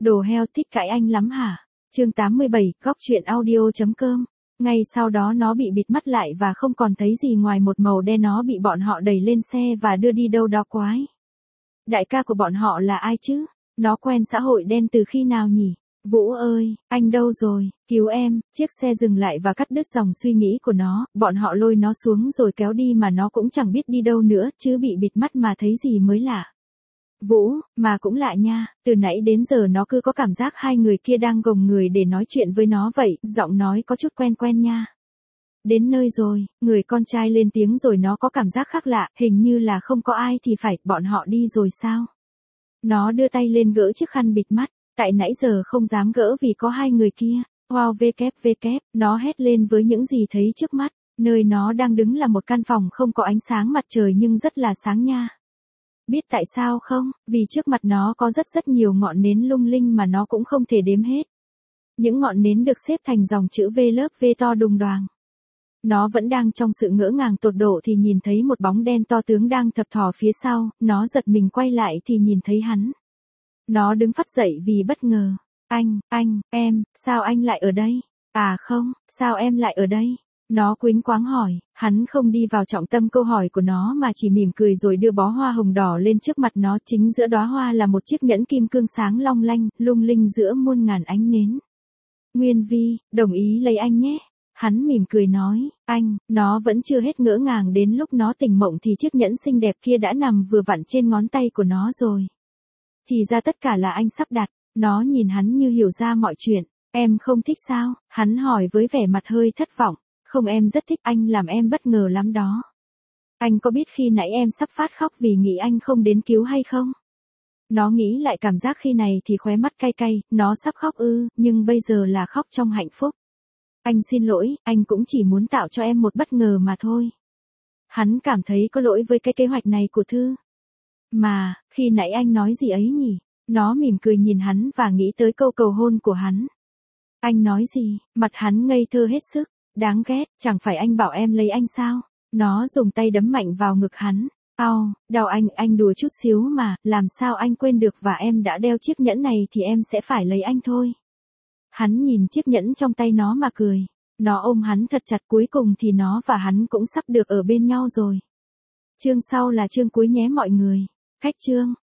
Đồ heo thích cãi anh lắm hả? Chương 87, góc truyện audio.com. Ngay sau đó nó bị bịt mắt lại và không còn thấy gì ngoài một màu đen. Nó bị bọn họ đẩy lên xe và đưa đi đâu đó quái. Đại ca của bọn họ là ai chứ? Nó quen xã hội đen từ khi nào nhỉ? Vũ ơi, anh đâu rồi? Cứu em. Chiếc xe dừng lại và cắt đứt dòng suy nghĩ của nó. Bọn họ lôi nó xuống rồi kéo đi mà nó cũng chẳng biết đi đâu nữa, chứ bị bịt mắt mà thấy gì mới lạ. Vũ, mà cũng lạ nha, từ nãy đến giờ nó cứ có cảm giác hai người kia đang gồng người để nói chuyện với nó vậy, giọng nói có chút quen quen nha. Đến nơi rồi, người con trai lên tiếng rồi. Nó có cảm giác khác lạ, hình như là không có ai thì phải, bọn họ đi rồi sao? Nó đưa tay lên gỡ chiếc khăn bịt mắt, tại nãy giờ không dám gỡ vì có hai người kia. Wow WW, nó hét lên với những gì thấy trước mắt. Nơi nó đang đứng là một căn phòng không có ánh sáng mặt trời nhưng rất là sáng nha. Biết tại sao không? Vì trước mặt nó có rất nhiều ngọn nến lung linh mà nó cũng không thể đếm hết. Những ngọn nến được xếp thành dòng chữ V lớp V to đùng đoàng. Nó vẫn đang trong sự ngỡ ngàng tột độ thì nhìn thấy một bóng đen to tướng đang thập thò phía sau. Nó giật mình quay lại thì nhìn thấy hắn. Nó đứng phắt dậy vì bất ngờ. Em, sao anh lại ở đây? À không, sao em lại ở đây? Nó quýnh quáng hỏi. Hắn không đi vào trọng tâm câu hỏi của nó mà chỉ mỉm cười rồi đưa bó hoa hồng đỏ lên trước mặt nó. Chính giữa đóa hoa là một chiếc nhẫn kim cương sáng long lanh, lung linh giữa muôn ngàn ánh nến. Nguyên Vi, đồng ý lấy anh nhé. Hắn mỉm cười nói. Nó vẫn chưa hết ngỡ ngàng. Đến lúc nó tỉnh mộng thì chiếc nhẫn xinh đẹp kia đã nằm vừa vặn trên ngón tay của nó rồi. Thì ra tất cả là anh sắp đặt. Nó nhìn hắn như hiểu ra mọi chuyện. Em không thích sao? Hắn hỏi với vẻ mặt hơi thất vọng. Không, em rất thích, anh làm em bất ngờ lắm đó. Anh có biết khi nãy em sắp phát khóc vì nghĩ anh không đến cứu hay không? Nó nghĩ lại cảm giác khi này thì khóe mắt cay cay. Nó sắp khóc ư, nhưng bây giờ là khóc trong hạnh phúc. Anh xin lỗi, anh cũng chỉ muốn tạo cho em một bất ngờ mà thôi. Hắn cảm thấy có lỗi với cái kế hoạch này của Thư. Mà, khi nãy anh nói gì ấy nhỉ? Nó mỉm cười nhìn hắn và nghĩ tới câu cầu hôn của hắn. Anh nói gì? Mặt hắn ngây thơ hết sức. Đáng ghét, chẳng phải anh bảo em lấy anh sao? Nó dùng tay đấm mạnh vào ngực hắn. Ao, đau anh đùa chút xíu mà, làm sao anh quên được, và em đã đeo chiếc nhẫn này thì em sẽ phải lấy anh thôi. Hắn nhìn chiếc nhẫn trong tay nó mà cười. Nó ôm hắn thật chặt, cuối cùng thì nó và hắn cũng sắp được ở bên nhau rồi. Chương sau là chương cuối nhé mọi người. Cách chương.